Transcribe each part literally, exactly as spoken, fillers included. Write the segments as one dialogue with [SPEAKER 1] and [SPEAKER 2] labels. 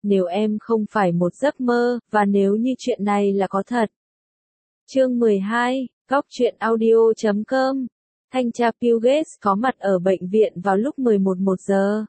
[SPEAKER 1] nếu em không phải một giấc mơ, và nếu như chuyện này là có thật. Chương mười hai, Góc truyện audio chấm com. Thanh tra Bill Gates có mặt ở bệnh viện vào lúc mười một giờ.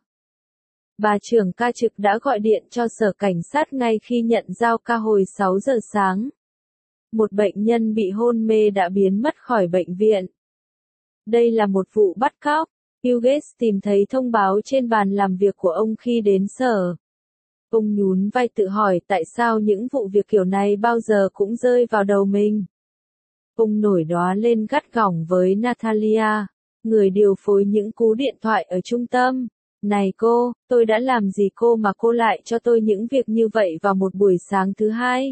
[SPEAKER 1] Bà trưởng ca trực đã gọi điện cho sở cảnh sát ngay khi nhận giao ca hồi sáu giờ sáng. Một bệnh nhân bị hôn mê đã biến mất khỏi bệnh viện. Đây là một vụ bắt cóc. Bill Gates tìm thấy thông báo trên bàn làm việc của ông khi đến sở. Ông nhún vai tự hỏi tại sao những vụ việc kiểu này bao giờ cũng rơi vào đầu mình. Ông nổi đoá lên gắt gỏng với Natalia, người điều phối những cú điện thoại ở trung tâm. Này cô, tôi đã làm gì cô mà cô lại cho tôi những việc như vậy vào một buổi sáng thứ hai?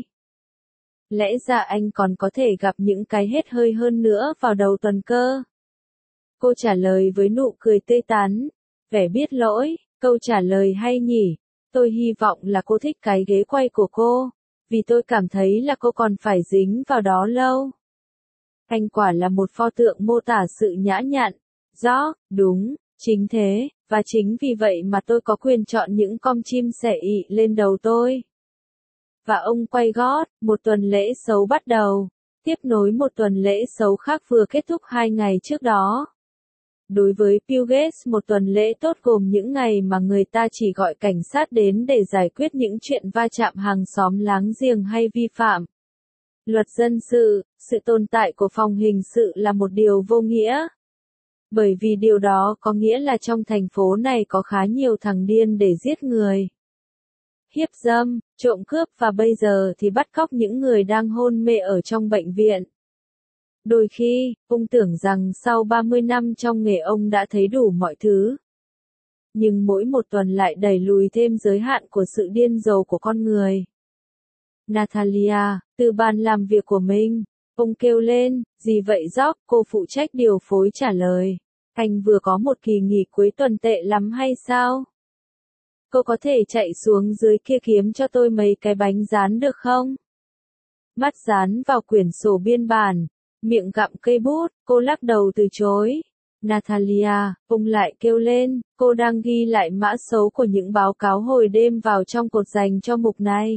[SPEAKER 1] Lẽ ra anh còn có thể gặp những cái hết hơi hơn nữa vào đầu tuần cơ. Cô trả lời với nụ cười tươi tắn, vẻ biết lỗi, câu trả lời hay nhỉ, tôi hy vọng là cô thích cái ghế quay của cô, vì tôi cảm thấy là cô còn phải dính vào đó lâu. Anh quả là một pho tượng mô tả sự nhã nhặn. Rõ, đúng, chính thế, và chính vì vậy mà tôi có quyền chọn những con chim sẻ ị lên đầu tôi. Và ông quay gót, một tuần lễ xấu bắt đầu, tiếp nối một tuần lễ xấu khác vừa kết thúc hai ngày trước đó. Đối với Bill Gates, một tuần lễ tốt gồm những ngày mà người ta chỉ gọi cảnh sát đến để giải quyết những chuyện va chạm hàng xóm láng giềng hay vi phạm luật dân sự. Sự tồn tại của phòng hình sự là một điều vô nghĩa. Bởi vì điều đó có nghĩa là trong thành phố này có khá nhiều thằng điên để giết người, hiếp dâm, trộm cướp và bây giờ thì bắt cóc những người đang hôn mê ở trong bệnh viện. Đôi khi, ông tưởng rằng sau ba mươi năm trong nghề ông đã thấy đủ mọi thứ. Nhưng mỗi một tuần lại đẩy lùi thêm giới hạn của sự điên rồ của con người. Natalia, từ bàn làm việc của mình, ông kêu lên, gì vậy George? Cô phụ trách điều phối trả lời. Anh vừa có một kỳ nghỉ cuối tuần tệ lắm hay sao? Cô có thể chạy xuống dưới kia kiếm cho tôi mấy cái bánh rán được không? Mắt dán vào quyển sổ biên bản, miệng gặm cây bút, cô lắc đầu từ chối. Natalia, ông lại kêu lên, cô đang ghi lại mã số của những báo cáo hồi đêm vào trong cột dành cho mục này.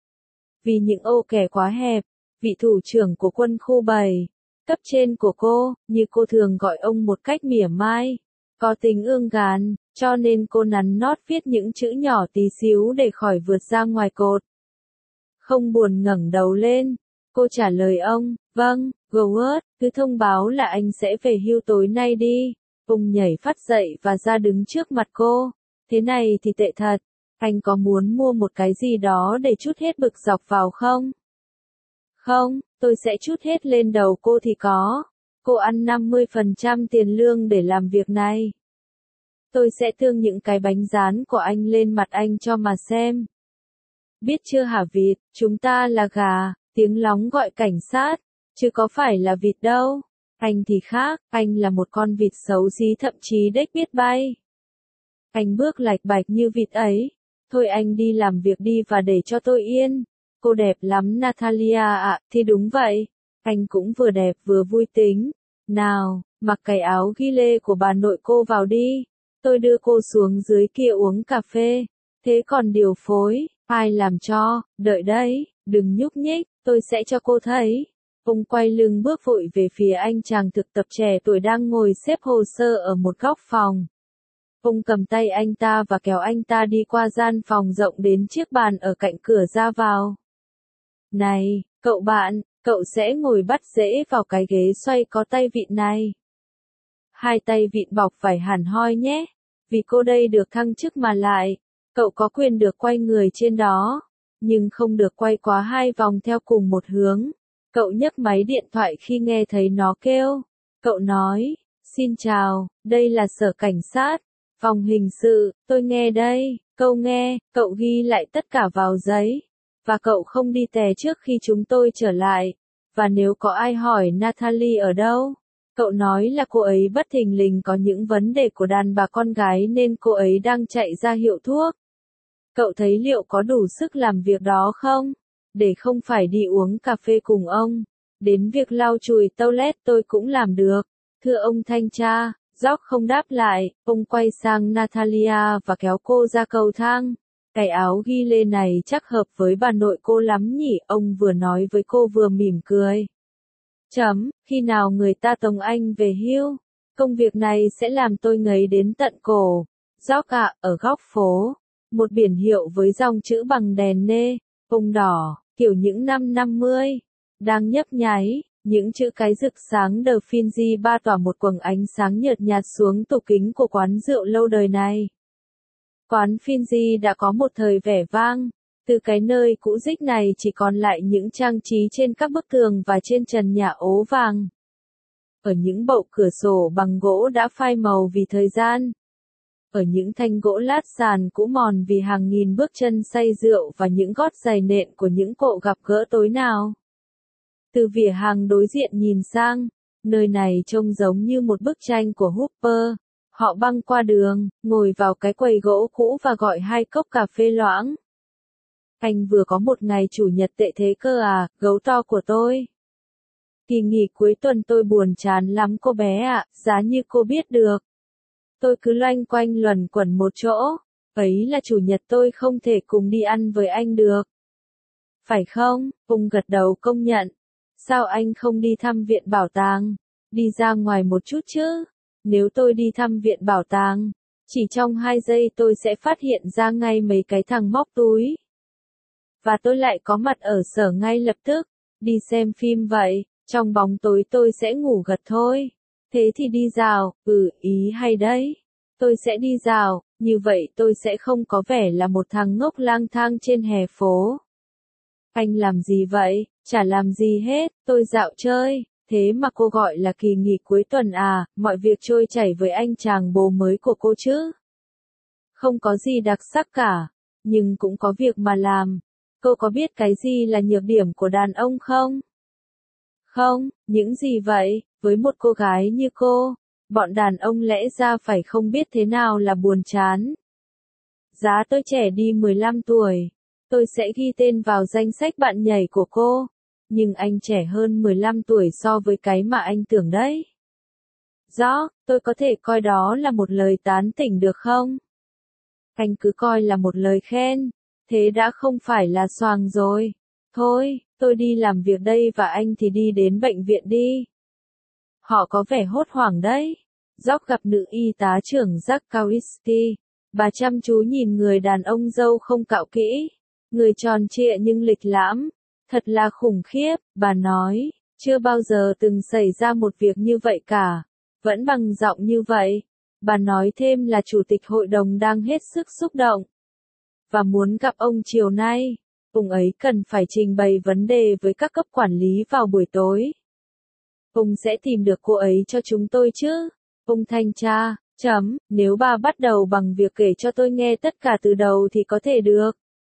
[SPEAKER 1] Vì những ô kẻ quá hẹp, vị thủ trưởng của quân khu bảy, cấp trên của cô, như cô thường gọi ông một cách mỉa mai, có tính ương gán, cho nên cô nắn nót viết những chữ nhỏ tí xíu để khỏi vượt ra ngoài cột. Không buồn ngẩng đầu lên, cô trả lời ông, vâng, Goward, cứ thông báo là anh sẽ về hưu tối nay đi. Ông nhảy phát dậy và ra đứng trước mặt cô. Thế này thì tệ thật, anh có muốn mua một cái gì đó để trút hết bực dọc vào không? Không, tôi sẽ trút hết lên đầu cô thì có. Cô ăn năm mươi phần trăm tiền lương để làm việc này. Tôi sẽ thương những cái bánh rán của anh lên mặt anh cho mà xem. Biết chưa hả vịt, chúng ta là gà, tiếng lóng gọi cảnh sát, chứ có phải là vịt đâu. Anh thì khác, anh là một con vịt xấu xí thậm chí đếch biết bay. Anh bước lạch bạch như vịt ấy. Thôi anh đi làm việc đi và để cho tôi yên. Cô đẹp lắm Natalia ạ, thì đúng vậy. Anh cũng vừa đẹp vừa vui tính. Nào, mặc cái áo ghi lê của bà nội cô vào đi. Tôi đưa cô xuống dưới kia uống cà phê. Thế còn điều phối, ai làm cho, đợi đấy, đừng nhúc nhích, tôi sẽ cho cô thấy. Ông quay lưng bước vội về phía anh chàng thực tập trẻ tuổi đang ngồi xếp hồ sơ ở một góc phòng. Ông cầm tay anh ta và kéo anh ta đi qua gian phòng rộng đến chiếc bàn ở cạnh cửa ra vào. Này, cậu bạn, cậu sẽ ngồi bắt rễ vào cái ghế xoay có tay vịn này. Hai tay vịn bọc phải hẳn hoi nhé, vì cô đây được thăng chức mà lại, cậu có quyền được quay người trên đó, nhưng không được quay quá hai vòng theo cùng một hướng. Cậu nhấc máy điện thoại khi nghe thấy nó kêu. Cậu nói, xin chào, đây là sở cảnh sát, phòng hình sự, tôi nghe đây, câu nghe, cậu ghi lại tất cả vào giấy. Và cậu không đi tè trước khi chúng tôi trở lại. Và nếu có ai hỏi Natalie ở đâu, cậu nói là cô ấy bất thình lình có những vấn đề của đàn bà con gái nên cô ấy đang chạy ra hiệu thuốc. Cậu thấy liệu có đủ sức làm việc đó không? Để không phải đi uống cà phê cùng ông. Đến việc lau chùi toilet tôi cũng làm được. Thưa ông thanh tra, George không đáp lại, ông quay sang Natalia và kéo cô ra cầu thang. Cái áo ghi lê này chắc hợp với bà nội cô lắm nhỉ, ông vừa nói với cô vừa mỉm cười. Chấm, khi nào người ta tống anh về hưu? Công việc này sẽ làm tôi ngấy đến tận cổ. Gióc ạ, ở góc phố, một biển hiệu với dòng chữ bằng đèn nê, phông đỏ, kiểu những năm năm mươi, đang nhấp nháy, những chữ cái rực sáng The Finzi ba tỏa một quầng ánh sáng nhợt nhạt xuống tủ kính của quán rượu lâu đời này. Quán Finzi đã có một thời vẻ vang, từ cái nơi cũ rích này chỉ còn lại những trang trí trên các bức tường và trên trần nhà ố vàng. Ở những bậu cửa sổ bằng gỗ đã phai màu vì thời gian. Ở những thanh gỗ lát sàn cũ mòn vì hàng nghìn bước chân say rượu và những gót giày nện của những cộ gặp gỡ tối nào. Từ vỉa hàng đối diện nhìn sang, nơi này trông giống như một bức tranh của Hooper. Họ băng qua đường, ngồi vào cái quầy gỗ cũ và gọi hai cốc cà phê loãng. Anh vừa có một ngày chủ nhật tệ thế cơ à, gấu to của tôi. Kỳ nghỉ cuối tuần tôi buồn chán lắm cô bé ạ, giá như cô biết được. Tôi cứ loanh quanh luẩn quẩn một chỗ, ấy là chủ nhật tôi không thể cùng đi ăn với anh được. Phải không? Ung gật đầu công nhận. Sao anh không đi thăm viện bảo tàng? Đi ra ngoài một chút chứ? Nếu tôi đi thăm viện bảo tàng, chỉ trong hai giây tôi sẽ phát hiện ra ngay mấy cái thằng móc túi. Và tôi lại có mặt ở sở ngay lập tức. Đi xem phim vậy, trong bóng tối tôi sẽ ngủ gật thôi. Thế thì đi dạo, ừ, ý hay đấy. Tôi sẽ đi dạo, như vậy tôi sẽ không có vẻ là một thằng ngốc lang thang trên hè phố. Anh làm gì vậy? Chả làm gì hết, tôi dạo chơi. Thế mà cô gọi là kỳ nghỉ cuối tuần à, mọi việc trôi chảy với anh chàng bồ mới của cô chứ? Không có gì đặc sắc cả, nhưng cũng có việc mà làm. Cô có biết cái gì là nhược điểm của đàn ông không? Không, những gì vậy? Với một cô gái như cô, bọn đàn ông lẽ ra phải không biết thế nào là buồn chán. Giá tôi trẻ đi mười lăm tuổi, tôi sẽ ghi tên vào danh sách bạn nhảy của cô. Nhưng anh trẻ hơn mười lăm tuổi so với cái mà anh tưởng đấy. Rõ, tôi có thể coi đó là một lời tán tỉnh được không? Anh cứ coi là một lời khen, thế đã không phải là xoàng rồi. Thôi, tôi đi làm việc đây và anh thì đi đến bệnh viện đi. Họ có vẻ hốt hoảng đấy. Jock gặp nữ y tá trưởng Jack Kowalski. Bà chăm chú nhìn người đàn ông râu không cạo kỹ. Người tròn trịa nhưng lịch lãm. Thật là khủng khiếp, bà nói. Chưa bao giờ từng xảy ra một việc như vậy cả. Vẫn bằng giọng như vậy. Bà nói thêm là chủ tịch hội đồng đang hết sức xúc động. Và muốn gặp ông chiều nay. Ông ấy cần phải trình bày vấn đề với các cấp quản lý vào buổi tối. Ông sẽ tìm được cô ấy cho chúng tôi chứ? Ông thanh tra, chấm, nếu bà bắt đầu bằng việc kể cho tôi nghe tất cả từ đầu thì có thể được.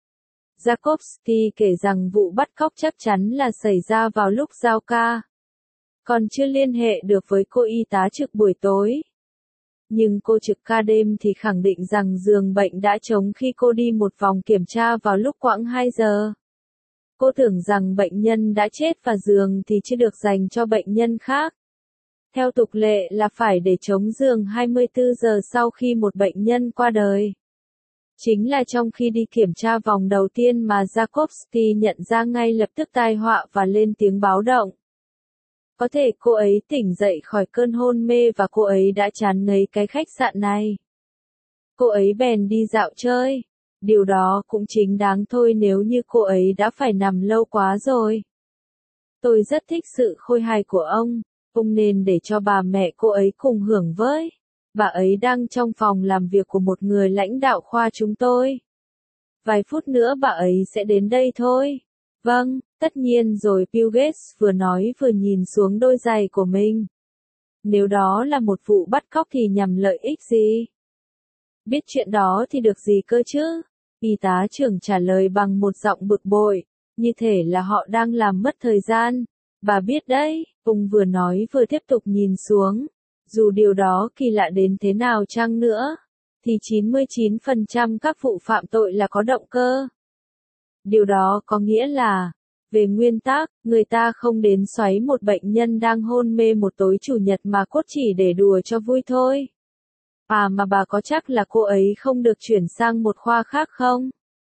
[SPEAKER 1] Jakowski kể rằng vụ bắt cóc chắc chắn là xảy ra vào lúc giao ca. Còn chưa liên hệ được với cô y tá trực buổi tối. Nhưng cô trực ca đêm thì khẳng định rằng giường bệnh đã trống khi cô đi một vòng kiểm tra vào lúc khoảng hai giờ. Cô tưởng rằng bệnh nhân đã chết và giường thì chưa được dành cho bệnh nhân khác. Theo tục lệ là phải để trống giường hai mươi tư giờ sau khi một bệnh nhân qua đời. Chính là trong khi đi kiểm tra vòng đầu tiên mà Jakowski nhận ra ngay lập tức tai họa và lên tiếng báo động. Có thể cô ấy tỉnh dậy khỏi cơn hôn mê và cô ấy đã chán ngấy cái khách sạn này. Cô ấy bèn đi dạo chơi. Điều đó cũng chính đáng thôi nếu như cô ấy đã phải nằm lâu quá rồi. Tôi rất thích sự khôi hài của ông. Ông nên để cho bà mẹ cô ấy cùng hưởng với. Bà ấy đang trong phòng làm việc của một người lãnh đạo khoa chúng tôi. Vài phút nữa bà ấy sẽ đến đây thôi. Vâng, tất nhiên rồi, Bill Gates vừa nói vừa nhìn xuống đôi giày của mình. Nếu đó là một vụ bắt cóc thì nhằm lợi ích gì? Biết chuyện đó thì được gì cơ chứ? Y tá trưởng trả lời bằng một giọng bực bội, như thể là họ đang làm mất thời gian. Bà biết đấy, ông vừa nói vừa tiếp tục nhìn xuống. Dù điều đó kỳ lạ đến thế nào chăng nữa, thì chín mươi chín phần trăm các vụ phạm tội là có động cơ. Điều đó có nghĩa là, về nguyên tắc, người ta không đến xoáy một bệnh nhân đang hôn mê một tối chủ nhật mà cốt chỉ để đùa cho vui thôi. À mà bà có chắc là cô ấy không được chuyển sang một khoa khác không?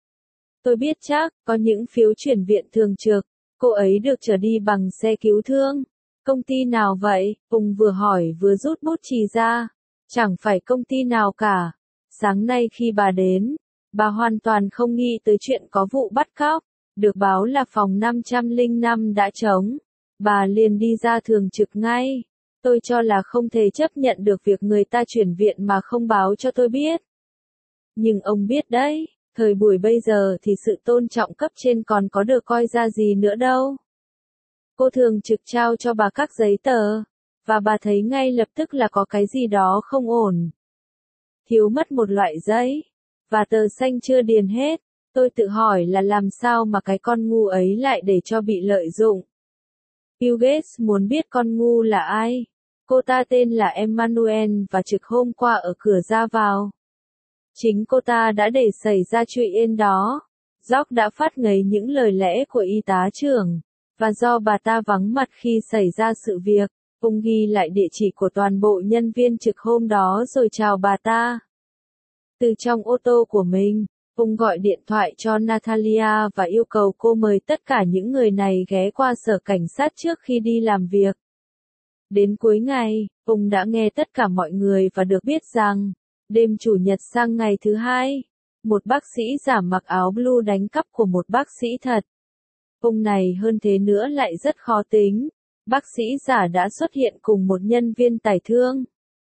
[SPEAKER 1] Tôi biết chắc, có những phiếu chuyển viện thường trực. Cô ấy được trở đi bằng xe cứu thương. Công ty nào vậy? Ung vừa hỏi vừa rút bút chì ra. Chẳng phải công ty nào cả. Sáng nay khi bà đến, bà hoàn toàn không nghĩ tới chuyện có vụ bắt cóc. Được báo là phòng năm trăm lẻ năm đã trống. Bà liền đi ra thường trực ngay. Tôi cho là không thể chấp nhận được việc người ta chuyển viện mà không báo cho tôi biết. Nhưng ông biết đấy, thời buổi bây giờ thì sự tôn trọng cấp trên còn có được coi ra gì nữa đâu. Cô thường trực trao cho bà các giấy tờ, và bà thấy ngay lập tức là có cái gì đó không ổn. Thiếu mất một loại giấy, và tờ xanh chưa điền hết. Tôi tự hỏi là làm sao mà cái con ngu ấy lại để cho bị lợi dụng. Bill Gates muốn biết con ngu là ai. Cô ta tên là Emmanuel và trực hôm qua ở cửa ra vào. Chính cô ta đã để xảy ra chuyện đó. George đã phát ngấy những lời lẽ của y tá trưởng, và do bà ta vắng mặt khi xảy ra sự việc, ông ghi lại địa chỉ của toàn bộ nhân viên trực hôm đó rồi chào bà ta. Từ trong ô tô của mình, ông gọi điện thoại cho Natalia và yêu cầu cô mời tất cả những người này ghé qua sở cảnh sát trước khi đi làm việc. Đến cuối ngày, ông đã nghe tất cả mọi người và được biết rằng, đêm chủ nhật sang ngày thứ hai, một bác sĩ giả mặc áo blue đánh cắp của một bác sĩ thật. Ông này hơn thế nữa lại rất khó tính. Bác sĩ giả đã xuất hiện cùng một nhân viên tải thương,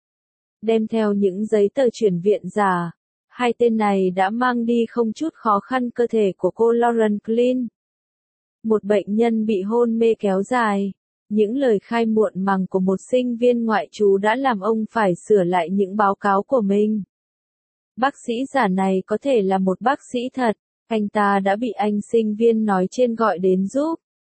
[SPEAKER 1] đem theo những giấy tờ chuyển viện giả. Hai tên này đã mang đi không chút khó khăn cơ thể của cô Lauren Klein, một bệnh nhân bị hôn mê kéo dài. Những lời khai muộn màng của một sinh viên ngoại trú đã làm ông phải sửa lại những báo cáo của mình. Bác sĩ giả này có thể là một bác sĩ thật, anh ta đã bị anh sinh viên nói trên gọi đến giúp,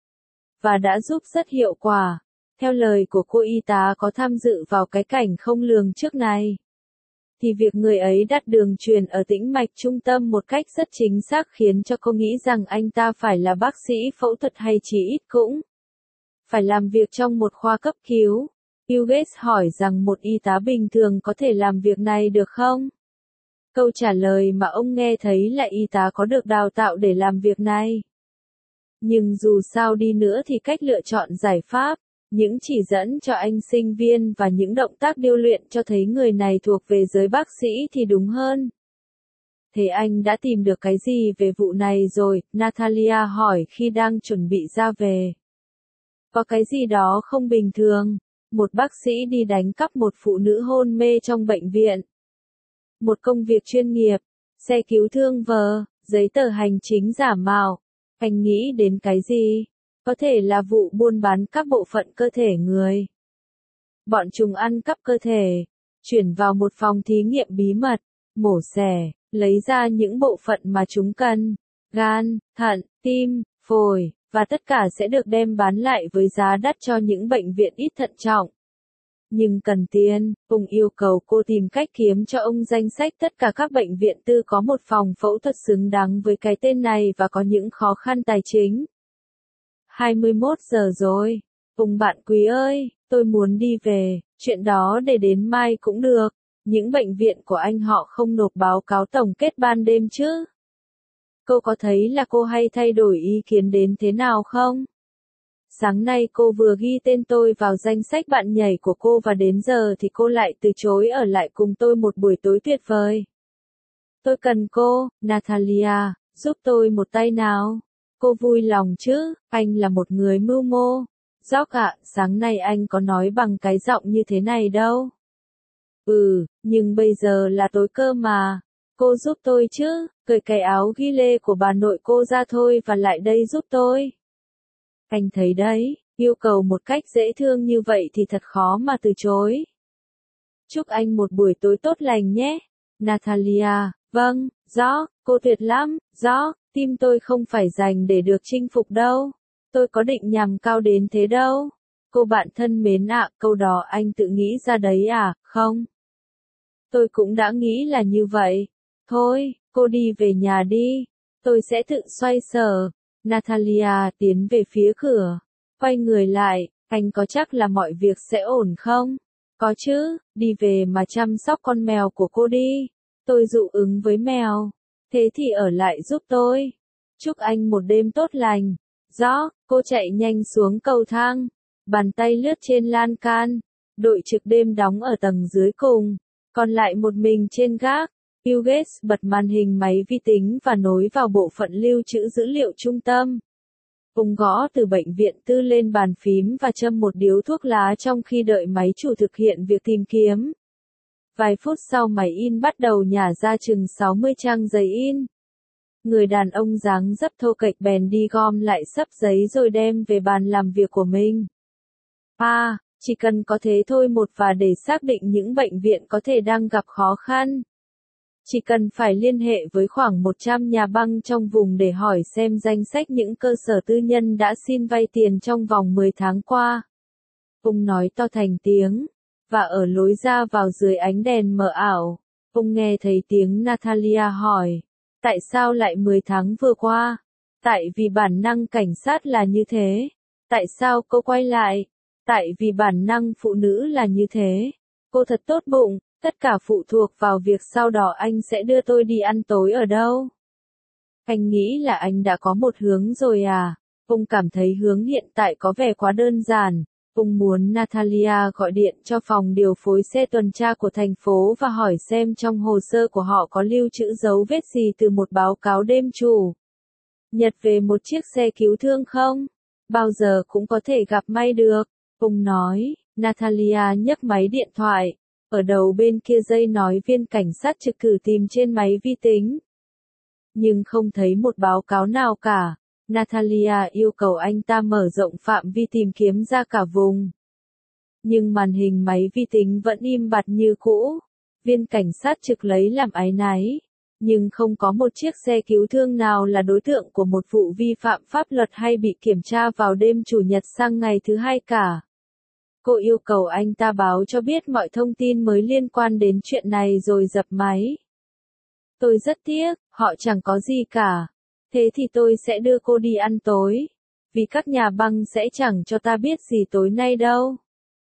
[SPEAKER 1] và đã giúp rất hiệu quả. Theo lời của cô y tá có tham dự vào cái cảnh không lường trước này, thì việc người ấy đặt đường truyền ở tĩnh mạch trung tâm một cách rất chính xác khiến cho cô nghĩ rằng anh ta phải là bác sĩ phẫu thuật hay chỉ ít cũng phải làm việc trong một khoa cấp cứu. Bill Gates hỏi rằng một y tá bình thường có thể làm việc này được không? Câu trả lời mà ông nghe thấy là y tá có được đào tạo để làm việc này. Nhưng dù sao đi nữa thì cách lựa chọn giải pháp, những chỉ dẫn cho anh sinh viên và những động tác điêu luyện cho thấy người này thuộc về giới bác sĩ thì đúng hơn. Thế anh đã tìm được cái gì về vụ này rồi? Natalia hỏi khi đang chuẩn bị ra về. Có cái gì đó không bình thường. Một bác sĩ đi đánh cắp một phụ nữ hôn mê trong bệnh viện. Một công việc chuyên nghiệp, xe cứu thương vờ, giấy tờ hành chính giả mạo. Anh nghĩ đến cái gì? Có thể là vụ buôn bán các bộ phận cơ thể người. Bọn chúng ăn cắp cơ thể, chuyển vào một phòng thí nghiệm bí mật, mổ xẻ, lấy ra những bộ phận mà chúng cần, gan, thận, tim, phổi, và tất cả sẽ được đem bán lại với giá đắt cho những bệnh viện ít thận trọng. Nhưng cần tiền, ông yêu cầu cô tìm cách kiếm cho ông danh sách tất cả các bệnh viện tư có một phòng phẫu thuật xứng đáng với cái tên này và có những khó khăn tài chính. hai mươi mốt giờ rồi. Ông bạn quý ơi, tôi muốn đi về, chuyện đó để đến mai cũng được. Những bệnh viện của anh họ không nộp báo cáo tổng kết ban đêm chứ? Cô có thấy là cô hay thay đổi ý kiến đến thế nào không? Sáng nay cô vừa ghi tên tôi vào danh sách bạn nhảy của cô và đến giờ thì cô lại từ chối ở lại cùng tôi một buổi tối tuyệt vời. Tôi cần cô, Natalia, giúp tôi một tay nào. Cô vui lòng chứ, anh là một người mưu mô. George ạ, sáng nay anh có nói bằng cái giọng như thế này đâu. Ừ, nhưng bây giờ là tối cơ mà. Cô giúp tôi chứ, cởi cái áo ghi lê của bà nội cô ra thôi và lại đây giúp tôi. Anh thấy đấy, yêu cầu một cách dễ thương như vậy thì thật khó mà từ chối. Chúc anh một buổi tối tốt lành nhé. Natalia, vâng, George, cô tuyệt lắm, George, tim tôi không phải dành để được chinh phục đâu. Tôi có định nhằm cao đến thế đâu. Cô bạn thân mến ạ, câu đó anh tự nghĩ ra đấy à, không? Tôi cũng đã nghĩ là như vậy. Thôi, cô đi về nhà đi. Tôi sẽ tự xoay sở. Natalia tiến về phía cửa. Quay người lại, anh có chắc là mọi việc sẽ ổn không? Có chứ, đi về mà chăm sóc con mèo của cô đi. Tôi dụ ứng với mèo. Thế thì ở lại giúp tôi. Chúc anh một đêm tốt lành. Rõ, cô chạy nhanh xuống cầu thang. Bàn tay lướt trên lan can. Đội trực đêm đóng ở tầng dưới cùng. Còn lại một mình trên gác. Bill Gates bật màn hình máy vi tính và nối vào bộ phận lưu trữ dữ liệu trung tâm. Ông gõ từ bệnh viện tư lên bàn phím và châm một điếu thuốc lá trong khi đợi máy chủ thực hiện việc tìm kiếm. Vài phút sau máy in bắt đầu nhả ra chừng sáu mươi trang giấy in. Người đàn ông dáng dấp thô kệch bèn đi gom lại xấp giấy rồi đem về bàn làm việc của mình. À, chỉ cần có thế thôi một và để xác định những bệnh viện có thể đang gặp khó khăn. Chỉ cần phải liên hệ với khoảng một trăm nhà băng trong vùng để hỏi xem danh sách những cơ sở tư nhân đã xin vay tiền trong vòng mười tháng qua. Ông nói to thành tiếng, và ở lối ra vào dưới ánh đèn mờ ảo, ông nghe thấy tiếng Natalia hỏi, tại sao lại mười tháng vừa qua? Tại vì bản năng cảnh sát là như thế. Tại sao cô quay lại? Tại vì bản năng phụ nữ là như thế. Cô thật tốt bụng. Tất cả phụ thuộc vào việc sau đó anh sẽ đưa tôi đi ăn tối ở đâu. Anh nghĩ là anh đã có một hướng rồi à? Ông cảm thấy hướng hiện tại có vẻ quá đơn giản. Ông muốn Natalia gọi điện cho phòng điều phối xe tuần tra của thành phố và hỏi xem trong hồ sơ của họ có lưu trữ dấu vết gì từ một báo cáo đêm chủ nhật về một chiếc xe cứu thương không? Bao giờ cũng có thể gặp may được. Ông nói, Natalia nhấc máy điện thoại. Ở đầu bên kia dây nói viên cảnh sát trực thử tìm trên máy vi tính. Nhưng không thấy một báo cáo nào cả. Natalia yêu cầu anh ta mở rộng phạm vi tìm kiếm ra cả vùng. Nhưng màn hình máy vi tính vẫn im bặt như cũ. Viên cảnh sát trực lấy làm áy náy. Nhưng không có một chiếc xe cứu thương nào là đối tượng của một vụ vi phạm pháp luật hay bị kiểm tra vào đêm Chủ nhật sang ngày thứ hai cả. Cô yêu cầu anh ta báo cho biết mọi thông tin mới liên quan đến chuyện này rồi dập máy. Tôi rất tiếc, họ chẳng có gì cả. Thế thì tôi sẽ đưa cô đi ăn tối. Vì các nhà băng sẽ chẳng cho ta biết gì tối nay đâu.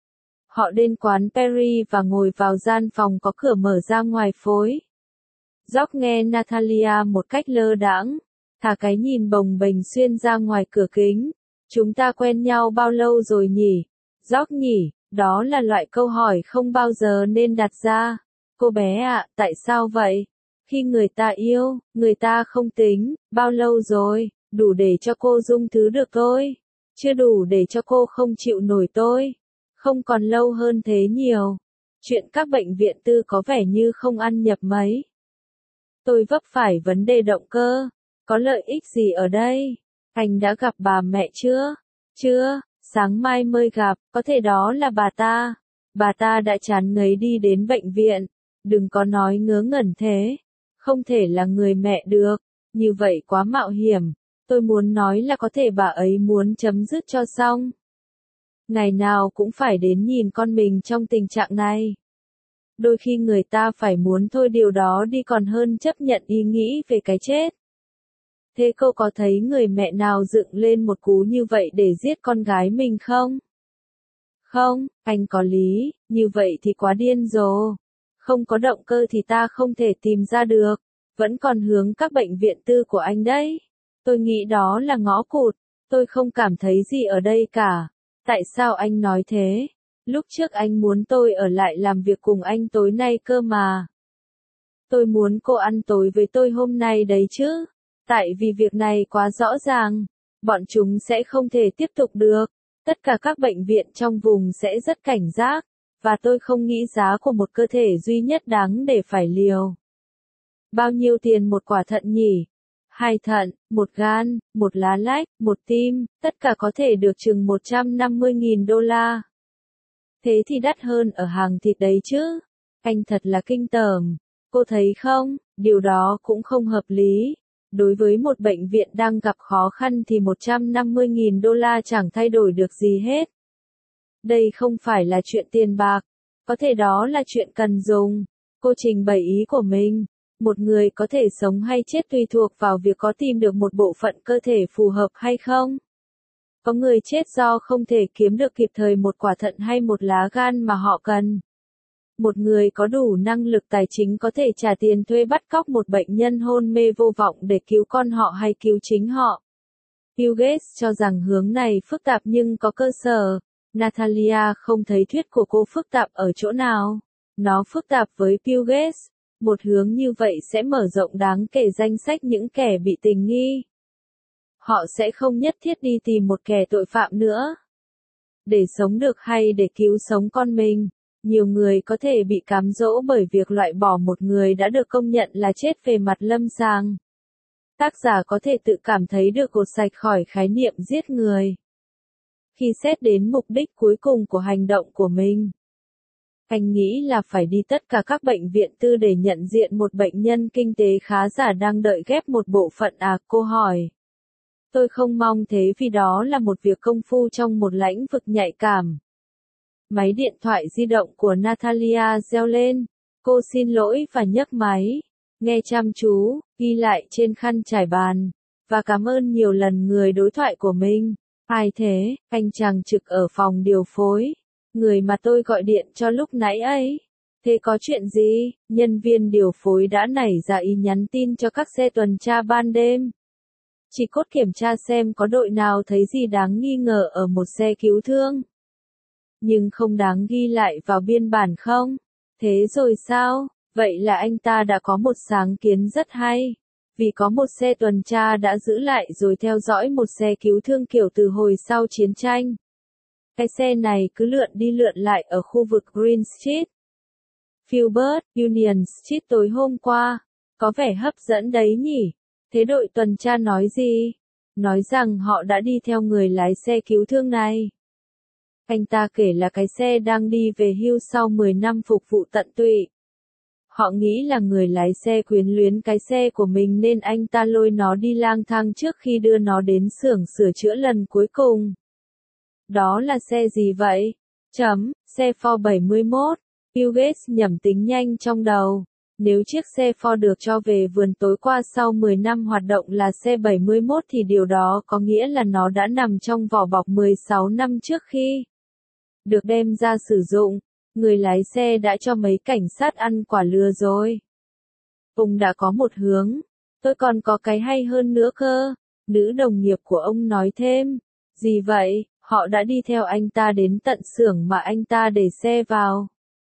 [SPEAKER 1] Họ đến quán Perry và ngồi vào gian phòng có cửa mở ra ngoài phối. George nghe Natalia một cách lơ đãng, thả cái nhìn bồng bềnh xuyên ra ngoài cửa kính. Chúng ta quen nhau bao lâu rồi nhỉ? George nhỉ, đó là loại câu hỏi không bao giờ nên đặt ra. Cô bé ạ, tại sao vậy? Khi người ta yêu, người ta không tính, bao lâu rồi, đủ để cho cô dung thứ được tôi. Chưa đủ để cho cô không chịu nổi tôi. Không còn lâu hơn thế nhiều. Chuyện các bệnh viện tư có vẻ như không ăn nhập mấy. Tôi vấp phải vấn đề động cơ. Có lợi ích gì ở đây? Anh đã gặp bà mẹ chưa? Chưa, sáng mai mới gặp, có thể đó là bà ta. Bà ta đã chán ngấy đi đến bệnh viện. Đừng có nói ngớ ngẩn thế. Không thể là người mẹ được. Như vậy quá mạo hiểm. Tôi muốn nói là có thể bà ấy muốn chấm dứt cho xong. Ngày nào cũng phải đến nhìn con mình trong tình trạng này. Đôi khi người ta phải muốn thôi điều đó đi còn hơn chấp nhận ý nghĩ về cái chết. Thế cô có thấy người mẹ nào dựng lên một cú như vậy để giết con gái mình không? Không, anh có lý, như vậy thì quá điên rồ. Không có động cơ thì ta không thể tìm ra được. Vẫn còn hướng các bệnh viện tư của anh đấy. Tôi nghĩ đó là ngõ cụt. Tôi không cảm thấy gì ở đây cả. Tại sao anh nói thế? Lúc trước anh muốn tôi ở lại làm việc cùng anh tối nay cơ mà. Tôi muốn cô ăn tối với tôi hôm nay đấy chứ. Tại vì việc này quá rõ ràng. Bọn chúng sẽ không thể tiếp tục được. Tất cả các bệnh viện trong vùng sẽ rất cảnh giác. Và tôi không nghĩ giá của một cơ thể duy nhất đáng để phải liều. Bao nhiêu tiền một quả thận nhỉ? Hai thận, một gan, một lá lách, một tim, tất cả có thể được chừng một trăm năm mươi nghìn đô la. Thế thì đắt hơn ở hàng thịt đấy chứ. Anh thật là kinh tởm. Cô thấy không, điều đó cũng không hợp lý. Đối với một bệnh viện đang gặp khó khăn thì một trăm năm mươi nghìn đô la chẳng thay đổi được gì hết. Đây không phải là chuyện tiền bạc. Có thể đó là chuyện cần dùng. Cô trình bày ý của mình. Một người có thể sống hay chết tùy thuộc vào việc có tìm được một bộ phận cơ thể phù hợp hay không. Có người chết do không thể kiếm được kịp thời một quả thận hay một lá gan mà họ cần. Một người có đủ năng lực tài chính có thể trả tiền thuê bắt cóc một bệnh nhân hôn mê vô vọng để cứu con họ hay cứu chính họ. Bill Gates cho rằng hướng này phức tạp nhưng có cơ sở. Natalia không thấy thuyết của cô phức tạp ở chỗ nào. Nó phức tạp với Bill Gates. Một hướng như vậy sẽ mở rộng đáng kể danh sách những kẻ bị tình nghi. Họ sẽ không nhất thiết đi tìm một kẻ tội phạm nữa. Để sống được hay để cứu sống con mình, nhiều người có thể bị cám dỗ bởi việc loại bỏ một người đã được công nhận là chết về mặt lâm sàng. Tác giả có thể tự cảm thấy được gột sạch khỏi khái niệm giết người. Khi xét đến mục đích cuối cùng của hành động của mình, anh nghĩ là phải đi tất cả các bệnh viện tư để nhận diện một bệnh nhân kinh tế khá giả đang đợi ghép một bộ phận à, cô hỏi. Tôi không mong thế vì đó là một việc công phu trong một lĩnh vực nhạy cảm. Máy điện thoại di động của Natalia reo lên. Cô xin lỗi và nhấc máy. Nghe chăm chú, ghi lại trên khăn trải bàn. Và cảm ơn nhiều lần người đối thoại của mình. Ai thế, anh chàng trực ở phòng điều phối. Người mà tôi gọi điện cho lúc nãy ấy. Thế có chuyện gì? Nhân viên điều phối đã nảy ra ý nhắn tin cho các xe tuần tra ban đêm. Chỉ cốt kiểm tra xem có đội nào thấy gì đáng nghi ngờ ở một xe cứu thương. Nhưng không đáng ghi lại vào biên bản không? Thế rồi sao? Vậy là anh ta đã có một sáng kiến rất hay. Vì có một xe tuần tra đã giữ lại rồi theo dõi một xe cứu thương kiểu từ hồi sau chiến tranh. Cái xe này cứ lượn đi lượn lại ở khu vực Green Street, Filbert, Union Street tối hôm qua. Có vẻ hấp dẫn đấy nhỉ? Thế đội tuần tra nói gì? Nói rằng họ đã đi theo người lái xe cứu thương này. Anh ta kể là cái xe đang đi về hưu sau mười năm phục vụ tận tụy. Họ nghĩ là người lái xe quyến luyến cái xe của mình nên anh ta lôi nó đi lang thang trước khi đưa nó đến xưởng sửa chữa lần cuối cùng. Đó là xe gì vậy? Chấm, xe Ford bảy mươi mốt. Bill Gates nhẩm tính nhanh trong đầu. Nếu chiếc xe Ford được cho về vườn tối qua sau mười năm hoạt động là xe bảy mươi mốt thì điều đó có nghĩa là nó đã nằm trong vỏ bọc mười sáu năm trước khi được đem ra sử dụng. Người lái xe đã cho mấy cảnh sát ăn quả lừa rồi. Ông đã có một hướng. Tôi còn có cái hay hơn nữa cơ. Nữ đồng nghiệp của ông nói thêm. Gì vậy? Họ đã đi theo anh ta đến tận xưởng mà anh ta để xe vào.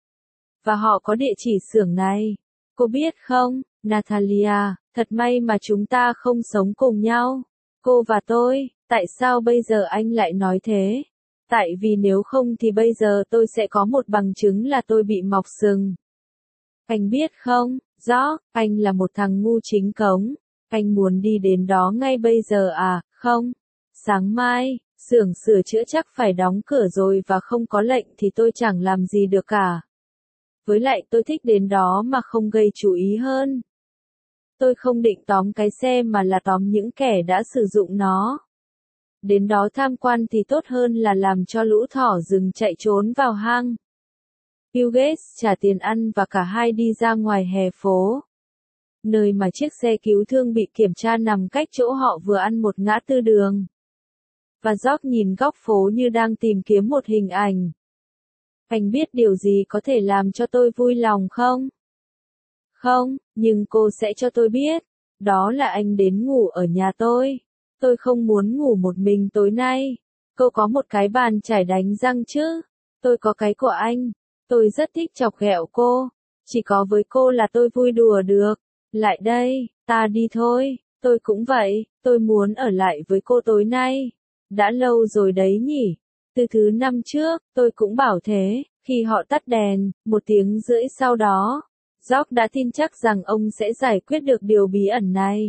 [SPEAKER 1] Và họ có địa chỉ xưởng này. Cô biết không, Natalia, thật may mà chúng ta không sống cùng nhau. Cô và tôi, tại sao bây giờ anh lại nói thế? Tại vì nếu không thì bây giờ tôi sẽ có một bằng chứng là tôi bị mọc sừng. Anh biết không, rõ, anh là một thằng ngu chính cống. Anh muốn đi đến đó ngay bây giờ à, không? Sáng mai, xưởng sửa chữa chắc phải đóng cửa rồi và không có lệnh thì tôi chẳng làm gì được cả. Với lại tôi thích đến đó mà không gây chú ý hơn. Tôi không định tóm cái xe mà là tóm những kẻ đã sử dụng nó. Đến đó tham quan thì tốt hơn là làm cho lũ thỏ rừng chạy trốn vào hang. Bill Gates trả tiền ăn và cả hai đi ra ngoài hè phố. Nơi mà chiếc xe cứu thương bị kiểm tra nằm cách chỗ họ vừa ăn một ngã tư đường. Và George nhìn góc phố như đang tìm kiếm một hình ảnh. Anh biết điều gì có thể làm cho tôi vui lòng không? Không, nhưng cô sẽ cho tôi biết. Đó là anh đến ngủ ở nhà tôi. Tôi không muốn ngủ một mình tối nay. Cô có một cái bàn chải đánh răng chứ? Tôi có cái của anh. Tôi rất thích chọc ghẹo cô. Chỉ có với cô là tôi vui đùa được. Lại đây, ta đi thôi. Tôi cũng vậy, tôi muốn ở lại với cô tối nay. Đã lâu rồi đấy nhỉ? Từ thứ năm trước, tôi cũng bảo thế. Khi họ tắt đèn, một tiếng rưỡi sau đó, George đã tin chắc rằng ông sẽ giải quyết được điều bí ẩn này.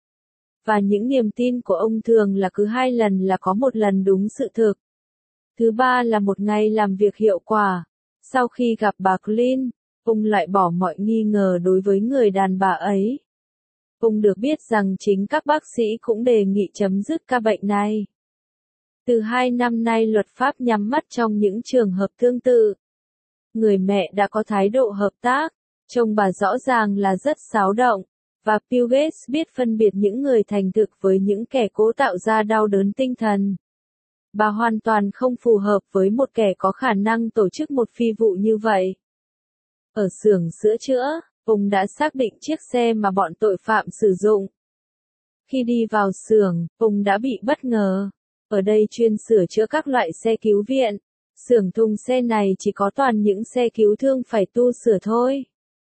[SPEAKER 1] Và những niềm tin của ông thường là cứ hai lần là có một lần đúng sự thực. Thứ ba là một ngày làm việc hiệu quả. Sau khi gặp bà Clint, ông loại bỏ mọi nghi ngờ đối với người đàn bà ấy. Ông được biết rằng chính các bác sĩ cũng đề nghị chấm dứt ca bệnh này. Từ hai năm nay luật pháp nhắm mắt trong những trường hợp tương tự. Người mẹ đã có thái độ hợp tác, trông bà rõ ràng là rất xáo động, và Bill Gates biết phân biệt những người thành thực với những kẻ cố tạo ra đau đớn tinh thần. Bà hoàn toàn không phù hợp với một kẻ có khả năng tổ chức một phi vụ như vậy. Ở xưởng sửa chữa, ông đã xác định chiếc xe mà bọn tội phạm sử dụng. Khi đi vào xưởng, ông đã bị bất ngờ. Ở đây chuyên sửa chữa các loại xe cứu viện. Xưởng thùng xe này chỉ có toàn những xe cứu thương phải tu sửa thôi.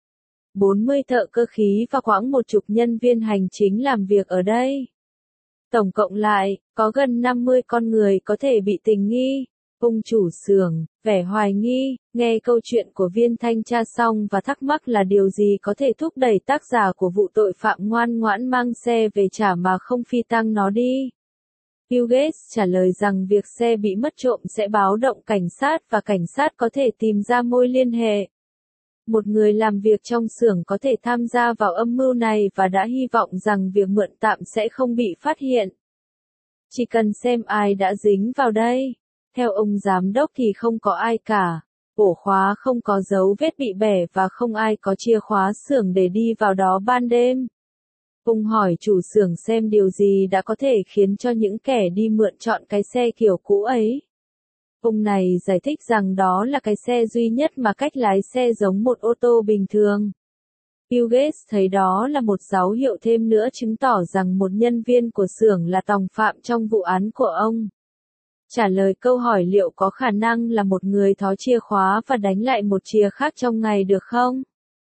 [SPEAKER 1] bốn mươi thợ cơ khí và khoảng một chục nhân viên hành chính làm việc ở đây. Tổng cộng lại, có gần năm mươi con người có thể bị tình nghi. Ông chủ xưởng, vẻ hoài nghi, nghe câu chuyện của viên thanh tra xong và thắc mắc là điều gì có thể thúc đẩy tác giả của vụ tội phạm ngoan ngoãn mang xe về trả mà không phi tang nó đi. Bill Gates trả lời rằng việc xe bị mất trộm sẽ báo động cảnh sát và cảnh sát có thể tìm ra mối liên hệ. Một người làm việc trong xưởng có thể tham gia vào âm mưu này và đã hy vọng rằng việc mượn tạm sẽ không bị phát hiện. Chỉ cần xem ai đã dính vào đây. Theo ông giám đốc thì không có ai cả. Ổ khóa không có dấu vết bị bẻ và không ai có chìa khóa xưởng để đi vào đó ban đêm. Ông hỏi chủ xưởng xem điều gì đã có thể khiến cho những kẻ đi mượn chọn cái xe kiểu cũ ấy. Ông này giải thích rằng đó là cái xe duy nhất mà cách lái xe giống một ô tô bình thường. Bill Gates thấy đó là một dấu hiệu thêm nữa chứng tỏ rằng một nhân viên của xưởng là tòng phạm trong vụ án của ông. Trả lời câu hỏi liệu có khả năng là một người tháo chìa khóa và đánh lại một chìa khác trong ngày được không?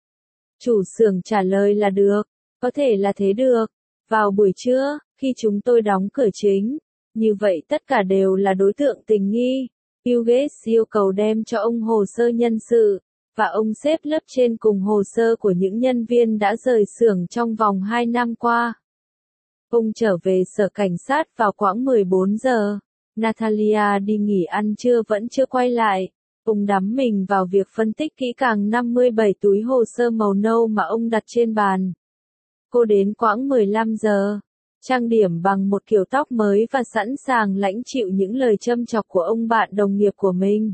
[SPEAKER 1] Chủ xưởng trả lời là được, có thể là thế được. Vào buổi trưa, khi chúng tôi đóng cửa chính, như vậy tất cả đều là đối tượng tình nghi. Bill Gates yêu cầu đem cho ông hồ sơ nhân sự, và ông xếp lớp trên cùng hồ sơ của những nhân viên đã rời xưởng trong vòng hai năm qua. Ông trở về sở cảnh sát vào khoảng mười bốn giờ. Natalia đi nghỉ ăn trưa vẫn chưa quay lại. Ông đắm mình vào việc phân tích kỹ càng năm mươi bảy túi hồ sơ màu nâu mà ông đặt trên bàn. Cô đến khoảng mười lăm giờ, trang điểm bằng một kiểu tóc mới và sẵn sàng lãnh chịu những lời châm chọc của ông bạn đồng nghiệp của mình.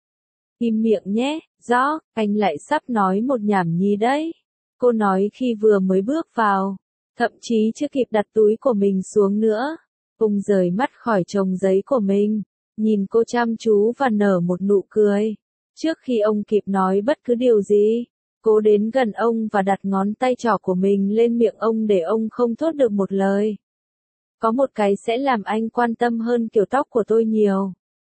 [SPEAKER 1] Im miệng nhé, rõ, anh lại sắp nói một nhảm nhí đấy. Cô nói khi vừa mới bước vào, thậm chí chưa kịp đặt túi của mình xuống nữa. Ông rời mắt khỏi chồng giấy của mình, nhìn cô chăm chú và nở một nụ cười. Trước khi ông kịp nói bất cứ điều gì, cô đến gần ông và đặt ngón tay trỏ của mình lên miệng ông để ông không thốt được một lời. Có một cái sẽ làm anh quan tâm hơn kiểu tóc của tôi nhiều.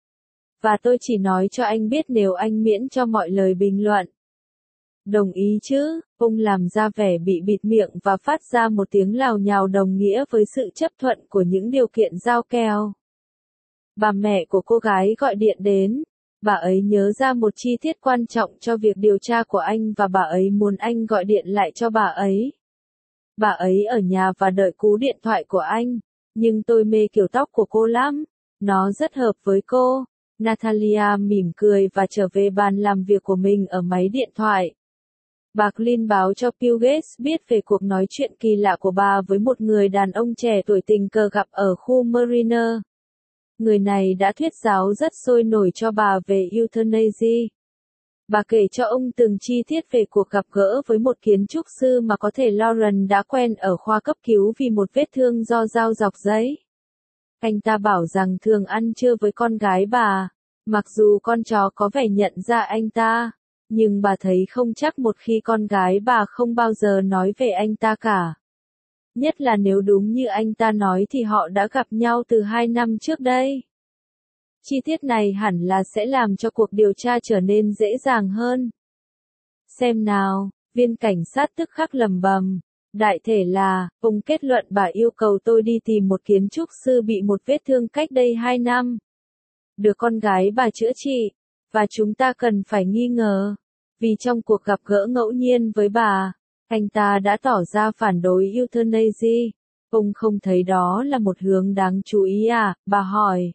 [SPEAKER 1] Và tôi chỉ nói cho anh biết nếu anh miễn cho mọi lời bình luận. Đồng ý chứ, ông làm ra vẻ bị bịt miệng và phát ra một tiếng lào nhào đồng nghĩa với sự chấp thuận của những điều kiện giao kèo. Bà mẹ của cô gái gọi điện đến. Bà ấy nhớ ra một chi tiết quan trọng cho việc điều tra của anh và bà ấy muốn anh gọi điện lại cho bà ấy. Bà ấy ở nhà và đợi cú điện thoại của anh. Nhưng tôi mê kiểu tóc của cô lắm. Nó rất hợp với cô. Natalia mỉm cười và trở về bàn làm việc của mình ở máy điện thoại. Bà Clint báo cho Bill Gates biết về cuộc nói chuyện kỳ lạ của bà với một người đàn ông trẻ tuổi tình cờ gặp ở khu Mariner. Người này đã thuyết giáo rất sôi nổi cho bà về euthanasia. Bà kể cho ông từng chi tiết về cuộc gặp gỡ với một kiến trúc sư mà có thể Lauren đã quen ở khoa cấp cứu vì một vết thương do dao dọc giấy. Anh ta bảo rằng thường ăn trưa với con gái bà, mặc dù con chó có vẻ nhận ra anh ta, nhưng bà thấy không chắc một khi con gái bà không bao giờ nói về anh ta cả. Nhất là nếu đúng như anh ta nói thì họ đã gặp nhau từ hai năm trước đây. Chi tiết này hẳn là sẽ làm cho cuộc điều tra trở nên dễ dàng hơn. Xem nào, viên cảnh sát tức khắc lầm bầm. Đại thể là, ông kết luận bà yêu cầu tôi đi tìm một kiến trúc sư bị một vết thương cách đây hai năm. Được con gái bà chữa trị, và chúng ta cần phải nghi ngờ. Vì trong cuộc gặp gỡ ngẫu nhiên với bà, anh ta đã tỏ ra phản đối euthanasia. Ông không thấy đó là một hướng đáng chú ý à, bà hỏi.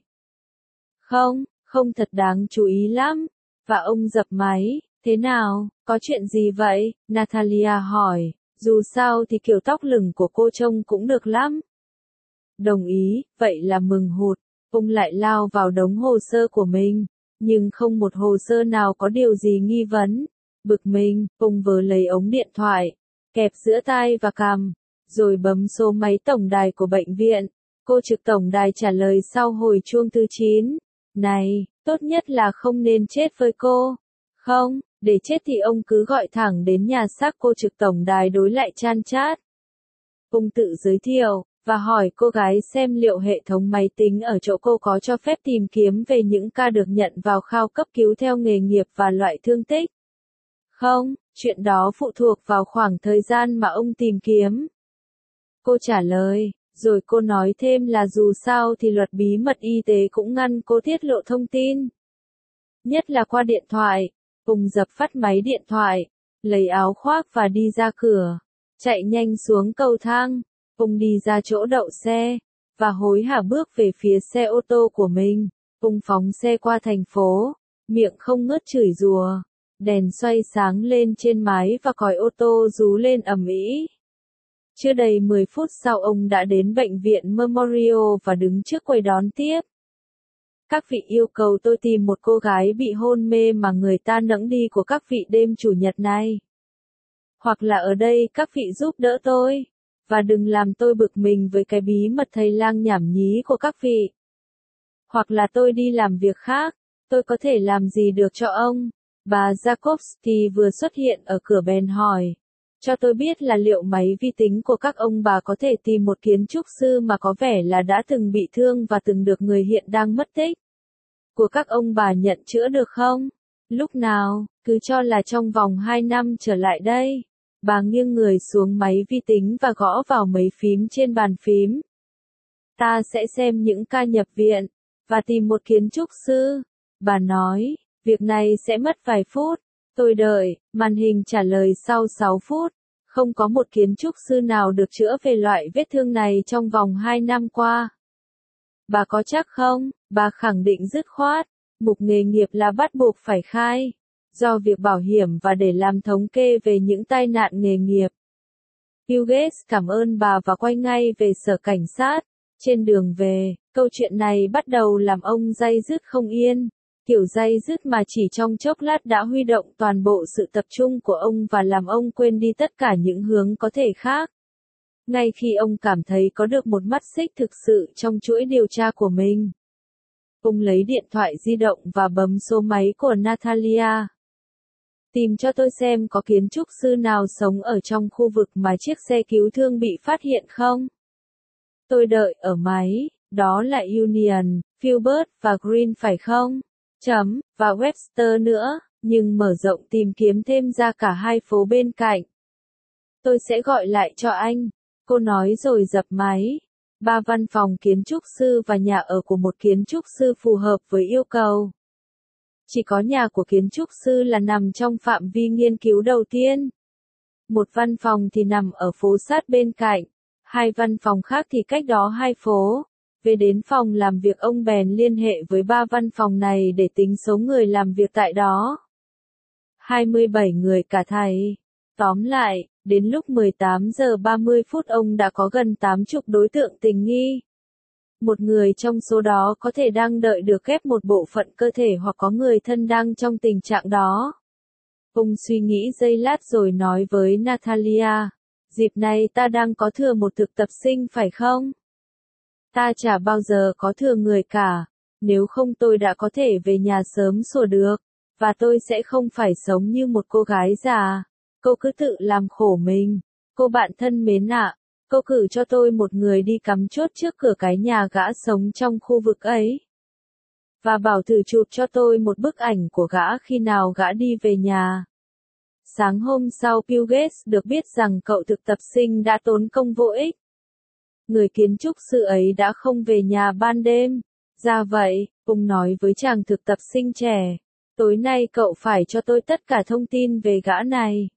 [SPEAKER 1] Không, không thật đáng chú ý lắm. Và ông dập máy, thế nào, có chuyện gì vậy? Natalia hỏi, dù sao thì kiểu tóc lửng của cô trông cũng được lắm. Đồng ý, vậy là mừng hụt. Ông lại lao vào đống hồ sơ của mình, nhưng không một hồ sơ nào có điều gì nghi vấn. Bực mình, ông vớ lấy ống điện thoại, kẹp giữa tai và cằm, rồi bấm số máy tổng đài của bệnh viện. Cô trực tổng đài trả lời sau hồi chuông thứ chín. Này, tốt nhất là không nên chết với cô. Không, Để chết thì ông cứ gọi thẳng đến nhà xác cô trực tổng đài đối lại chan chát. Ông tự giới thiệu, và hỏi cô gái xem liệu hệ thống máy tính ở chỗ cô có cho phép tìm kiếm về những ca được nhận vào khao cấp cứu theo nghề nghiệp và loại thương tích. Không, chuyện đó phụ thuộc vào khoảng thời gian mà ông tìm kiếm. Cô trả lời, rồi cô nói thêm là dù sao thì luật bí mật y tế cũng ngăn cô tiết lộ thông tin. Nhất là qua điện thoại. Ông dập phát máy điện thoại, lấy áo khoác và đi ra cửa, chạy nhanh xuống cầu thang. Ông đi ra chỗ đậu xe, và hối hả bước về phía xe ô tô của mình. Ông phóng xe qua thành phố, miệng không ngớt chửi rủa. Đèn xoay sáng lên trên mái và còi ô tô rú lên ầm ĩ. Chưa đầy mười phút sau ông đã đến bệnh viện Memorial và đứng trước quầy đón tiếp. Các vị yêu cầu tôi tìm một cô gái bị hôn mê mà người ta nẫng đi của các vị đêm chủ nhật này. Hoặc là ở đây các vị giúp đỡ tôi. Và đừng làm tôi bực mình với cái bí mật thầy lang nhảm nhí của các vị. Hoặc là tôi đi làm việc khác, tôi có thể làm gì được cho ông? Bà Jakowski vừa xuất hiện ở cửa bèn hỏi. Cho tôi biết là liệu máy vi tính của các ông bà có thể tìm một kiến trúc sư mà có vẻ là đã từng bị thương và từng được người hiện đang mất tích. Của các ông bà nhận chữa được không? Lúc nào, cứ cho là trong vòng hai năm trở lại đây. Bà nghiêng người xuống máy vi tính và gõ vào mấy phím trên bàn phím. Ta sẽ xem những ca nhập viện, và tìm một kiến trúc sư. Bà nói, việc này sẽ mất vài phút. Tôi đợi, màn hình trả lời sau sáu phút. Không có một kiến trúc sư nào được chữa về loại vết thương này trong vòng hai năm qua. Bà có chắc không? Bà khẳng định dứt khoát. Mục nghề nghiệp là bắt buộc phải khai. Do việc bảo hiểm và để làm thống kê về những tai nạn nghề nghiệp. Hughes cảm ơn bà và quay ngay về sở cảnh sát. Trên đường về, câu chuyện này bắt đầu làm ông day dứt không yên. Kiểu day dứt mà chỉ trong chốc lát đã huy động toàn bộ sự tập trung của ông và làm ông quên đi tất cả những hướng có thể khác. Ngay khi ông cảm thấy có được một mắt xích thực sự trong chuỗi điều tra của mình. Ông lấy điện thoại di động và bấm số máy của Natalia. Tìm cho tôi xem có kiến trúc sư nào sống ở trong khu vực mà chiếc xe cứu thương bị phát hiện không? Tôi đợi ở máy, đó là Union, Filbert và Green phải không? Chấm, và Webster nữa, nhưng mở rộng tìm kiếm thêm ra cả hai phố bên cạnh. Tôi sẽ gọi lại cho anh, cô nói rồi dập máy. Ba văn phòng kiến trúc sư và nhà ở của một kiến trúc sư phù hợp với yêu cầu. Chỉ có nhà của kiến trúc sư là nằm trong phạm vi nghiên cứu đầu tiên. Một văn phòng thì nằm ở phố sát bên cạnh, hai văn phòng khác thì cách đó hai phố. Về đến phòng làm việc ông bèn liên hệ với ba văn phòng này để tính số người làm việc tại đó. hai mươi bảy người cả thầy. Tóm lại, đến lúc mười tám giờ ba mươi phút ông đã có gần tám mươi đối tượng tình nghi. Một người trong số đó có thể đang đợi được ghép một bộ phận cơ thể hoặc có người thân đang trong tình trạng đó. Ông suy nghĩ giây lát rồi nói với Natalia, dịp này ta đang có thừa một thực tập sinh phải không? Ta chả bao giờ có thừa người cả, nếu không tôi đã có thể về nhà sớm sủa được, và tôi sẽ không phải sống như một cô gái già. Cô cứ tự làm khổ mình. Cô bạn thân mến ạ, cô cử cho tôi một người đi cắm chốt trước cửa cái nhà gã sống trong khu vực ấy. Và bảo thử chụp cho tôi một bức ảnh của gã khi nào gã đi về nhà. Sáng hôm sau Hughes được biết rằng cậu thực tập sinh đã tốn công vô ích. Người kiến trúc sư ấy đã không về nhà ban đêm. Ra vậy, ông nói với chàng thực tập sinh trẻ, tối nay cậu phải cho tôi tất cả thông tin về gã này.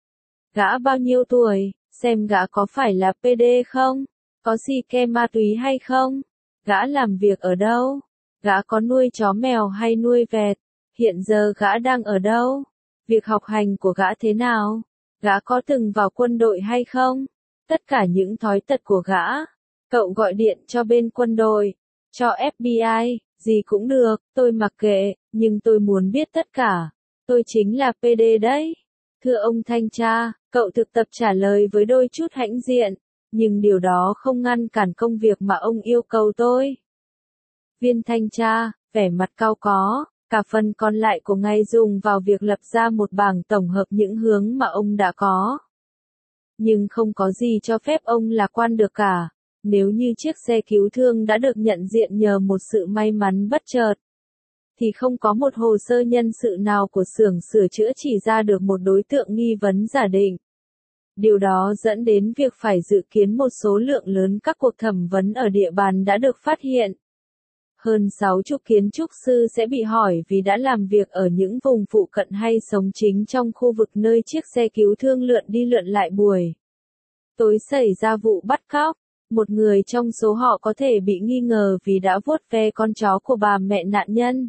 [SPEAKER 1] Gã bao nhiêu tuổi, xem gã có phải là pê đê không, có xì ke ma túy hay không, gã làm việc ở đâu, gã có nuôi chó mèo hay nuôi vẹt, hiện giờ gã đang ở đâu, việc học hành của gã thế nào, gã có từng vào quân đội hay không, tất cả những thói tật của gã. Cậu gọi điện cho bên quân đội, cho ép bê i, gì cũng được, tôi mặc kệ, nhưng tôi muốn biết tất cả. Tôi chính là pê đê đấy. Thưa ông thanh tra, cậu thực tập trả lời với đôi chút hãnh diện, nhưng điều đó không ngăn cản công việc mà ông yêu cầu tôi. Viên thanh tra, vẻ mặt cau có, Cả phần còn lại của ngày dùng vào việc lập ra một bảng tổng hợp những hướng mà ông đã có. Nhưng không có gì cho phép ông lạc quan được cả. Nếu như chiếc xe cứu thương đã được nhận diện nhờ một sự may mắn bất chợt, thì không có một hồ sơ nhân sự nào của xưởng sửa chữa chỉ ra được một đối tượng nghi vấn giả định. Điều đó dẫn đến việc phải dự kiến một số lượng lớn các cuộc thẩm vấn ở địa bàn đã được phát hiện. Hơn sáu chục kiến trúc sư sẽ bị hỏi vì đã làm việc ở những vùng phụ cận hay sống chính trong khu vực nơi chiếc xe cứu thương lượn đi lượn lại buổi tối xảy ra vụ bắt cóc. Một người trong số họ có thể bị nghi ngờ vì đã vuốt ve con chó của bà mẹ nạn nhân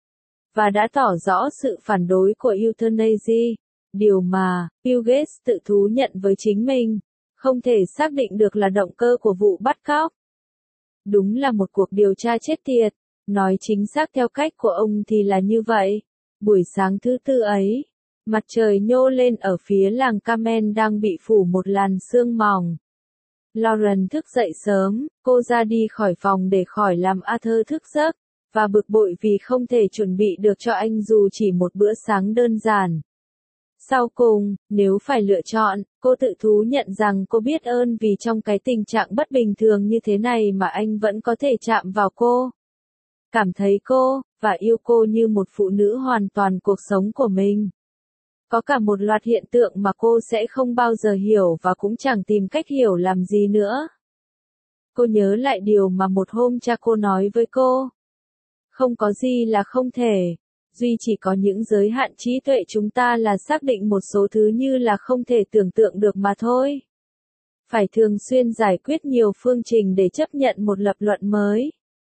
[SPEAKER 1] và đã tỏ rõ sự phản đối của euthanasia, điều mà Bill Gates tự thú nhận với chính mình, không thể xác định được là động cơ của vụ bắt cóc. Đúng là một cuộc điều tra chết tiệt, nói chính xác theo cách của ông thì là như vậy. Buổi sáng thứ tư ấy, mặt trời nhô lên ở phía làng Carmen đang bị phủ một làn sương mỏng. Lauren thức dậy sớm, cô ra đi khỏi phòng để khỏi làm Arthur thức giấc, và bực bội vì không thể chuẩn bị được cho anh dù chỉ một bữa sáng đơn giản. Sau cùng, nếu phải lựa chọn, cô tự thú nhận rằng cô biết ơn vì trong cái tình trạng bất bình thường như thế này mà anh vẫn có thể chạm vào cô. Cảm thấy cô, và yêu cô như một phụ nữ hoàn toàn cuộc sống của mình. Có cả một loạt hiện tượng mà cô sẽ không bao giờ hiểu và cũng chẳng tìm cách hiểu làm gì nữa. Cô nhớ lại điều mà một hôm cha cô nói với cô. Không có gì là không thể. Duy chỉ có những giới hạn trí tuệ chúng ta là xác định một số thứ như là không thể tưởng tượng được mà thôi. Phải thường xuyên giải quyết nhiều phương trình để chấp nhận một lập luận mới.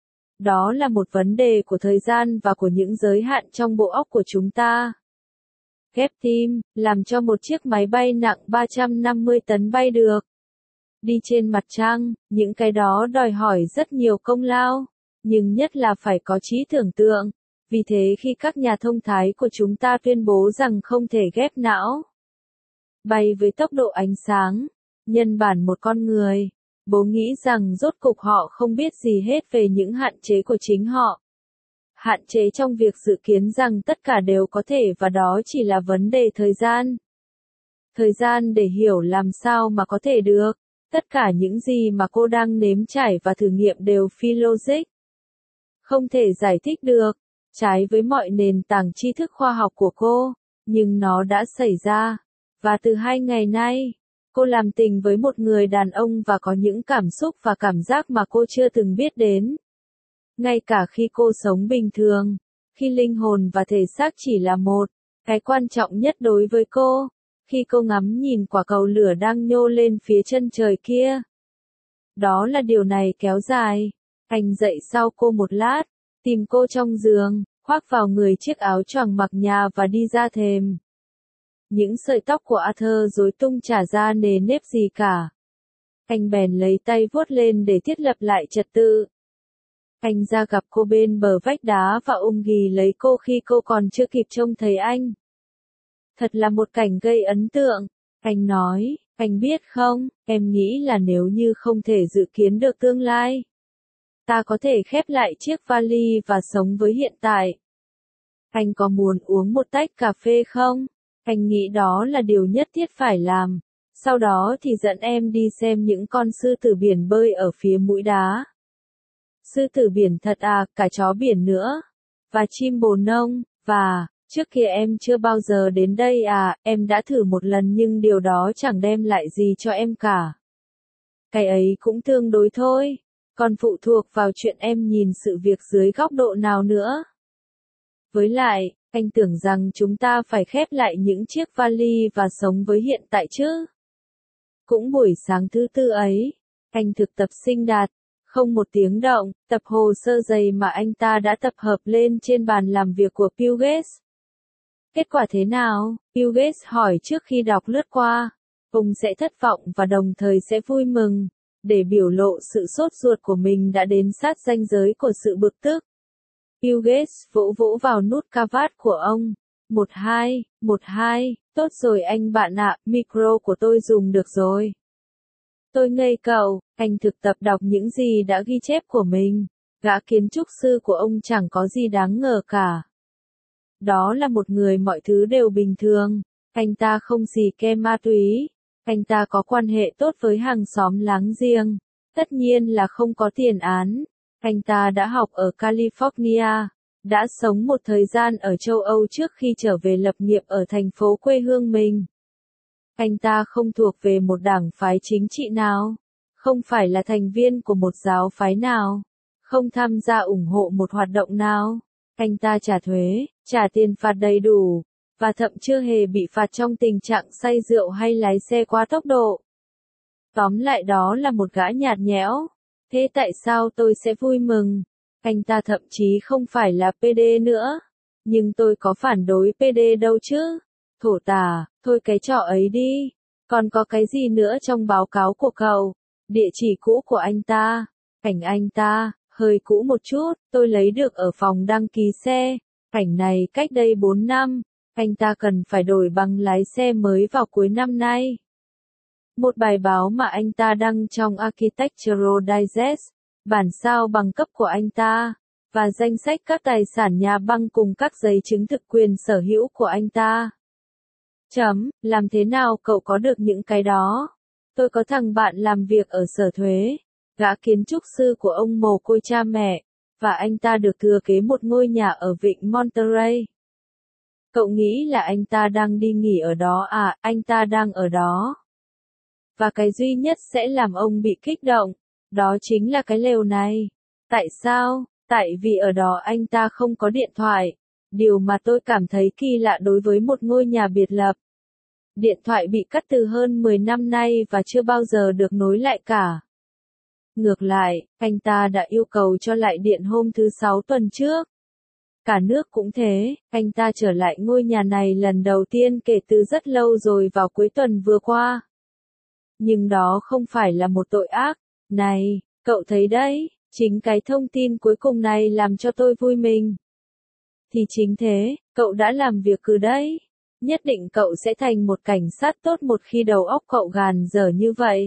[SPEAKER 1] Đó là một vấn đề của thời gian và của những giới hạn trong bộ óc của chúng ta. Ghép tim, làm cho một chiếc máy bay nặng ba trăm năm mươi tấn bay được. Đi trên mặt trăng, những cái đó đòi hỏi rất nhiều công lao, nhưng nhất là phải có trí tưởng tượng. Vì thế khi các nhà thông thái của chúng ta tuyên bố rằng không thể ghép não, bay với tốc độ ánh sáng, nhân bản một con người, bố nghĩ rằng rốt cục họ không biết gì hết về những hạn chế của chính họ. Hạn chế trong việc dự kiến rằng tất cả đều có thể và đó chỉ là vấn đề thời gian. Thời gian để hiểu làm sao mà có thể được. Tất cả những gì mà cô đang nếm trải và thử nghiệm đều phi logic. Không thể giải thích được, trái với mọi nền tảng tri thức khoa học của cô, nhưng nó đã xảy ra. Và từ hai ngày nay, cô làm tình với một người đàn ông và có những cảm xúc và cảm giác mà cô chưa từng biết đến. Ngay cả khi cô sống bình thường, khi linh hồn và thể xác chỉ là một, cái quan trọng nhất đối với cô, khi cô ngắm nhìn quả cầu lửa đang nhô lên phía chân trời kia. Đó là điều này kéo dài. Anh dậy sau cô một lát, tìm cô trong giường, khoác vào người chiếc áo choàng mặc nhà và đi ra thềm. Những sợi tóc của Arthur rối tung chả ra nề nếp gì cả. Anh bèn lấy tay vuốt lên để thiết lập lại trật tự. Anh ra gặp cô bên bờ vách đá và ôm ghì lấy cô khi cô còn chưa kịp trông thấy anh. Thật là một cảnh gây ấn tượng. Anh nói, anh biết không, em nghĩ là nếu như không thể dự kiến được tương lai, ta có thể khép lại chiếc vali và sống với hiện tại. Anh có muốn uống một tách cà phê không? Anh nghĩ đó là điều nhất thiết phải làm. Sau đó thì dẫn em đi xem những con sư tử biển bơi ở phía mũi đá. Sư tử biển thật à, cả chó biển nữa. Và chim bồ nông, và, trước kia em chưa bao giờ đến đây à, em đã thử một lần nhưng điều đó chẳng đem lại gì cho em cả. Cái ấy cũng tương đối thôi, còn phụ thuộc vào chuyện em nhìn sự việc dưới góc độ nào nữa. Với lại, anh tưởng rằng chúng ta phải khép lại những chiếc vali và sống với hiện tại chứ. Cũng buổi sáng thứ tư ấy, anh thực tập sinh đạt. Không một tiếng động, tập hồ sơ dày mà anh ta đã tập hợp lên trên bàn làm việc của Bill Gates. Kết quả thế nào? Bill Gates hỏi trước khi đọc lướt qua. Ông sẽ thất vọng và đồng thời sẽ vui mừng, để biểu lộ sự sốt ruột của mình đã đến sát ranh giới của sự bực tức. Bill Gates vỗ vỗ vào nút cà vạt của ông. Một hai, một hai, tốt rồi anh bạn ạ, micro của tôi dùng được rồi. Tôi ngây cậu, anh thực tập đọc những gì đã ghi chép của mình. Gã kiến trúc sư của ông chẳng có gì đáng ngờ cả. Đó là một người mọi thứ đều bình thường. Anh ta không xì ke ma túy. Anh ta có quan hệ tốt với hàng xóm láng giềng. Tất nhiên là không có tiền án. Anh ta đã học ở California. Đã sống một thời gian ở châu Âu trước khi trở về lập nghiệp ở thành phố quê hương mình. Anh ta không thuộc về một đảng phái chính trị nào. Không phải là thành viên của một giáo phái nào. Không tham gia ủng hộ một hoạt động nào. Anh ta trả thuế, trả tiền phạt đầy đủ, và thậm chưa hề bị phạt trong tình trạng say rượu hay lái xe quá tốc độ. Tóm lại đó là một gã nhạt nhẽo. Thế tại sao tôi sẽ vui mừng? Anh ta thậm chí không phải là pê đê nữa. Nhưng tôi có phản đối pê đê đâu chứ. Thổ tả, thôi cái trò ấy đi. Còn có cái gì nữa trong báo cáo của cậu? Địa chỉ cũ của anh ta. Ảnh anh ta, hơi cũ một chút, tôi lấy được ở phòng đăng ký xe. Ảnh này cách đây bốn năm. Anh ta cần phải đổi bằng lái xe mới vào cuối năm nay. Một bài báo mà anh ta đăng trong Architectural Digest, bản sao bằng cấp của anh ta, và danh sách các tài sản nhà băng cùng các giấy chứng thực quyền sở hữu của anh ta. Chấm, làm thế nào cậu có được những cái đó? Tôi có thằng bạn làm việc ở sở thuế, gã kiến trúc sư của ông mồ côi cha mẹ, và anh ta được thừa kế một ngôi nhà ở vịnh Monterey. Cậu nghĩ là anh ta đang đi nghỉ ở đó à? Anh ta đang ở đó. Và cái duy nhất sẽ làm ông bị kích động, đó chính là cái lều này. Tại sao? Tại vì ở đó anh ta không có điện thoại. Điều mà tôi cảm thấy kỳ lạ đối với một ngôi nhà biệt lập. Điện thoại bị cắt từ hơn mười năm nay và chưa bao giờ được nối lại cả. Ngược lại, anh ta đã yêu cầu cho lại điện hôm thứ Sáu tuần trước. Cả nước cũng thế, anh ta trở lại ngôi nhà này lần đầu tiên kể từ rất lâu rồi vào cuối tuần vừa qua. Nhưng đó không phải là một tội ác. Này, cậu thấy đấy, chính cái thông tin cuối cùng này làm cho tôi vui mình. Thì chính thế, cậu đã làm việc cứ đấy. Nhất định cậu sẽ thành một cảnh sát tốt một khi đầu óc cậu gàn dở như vậy.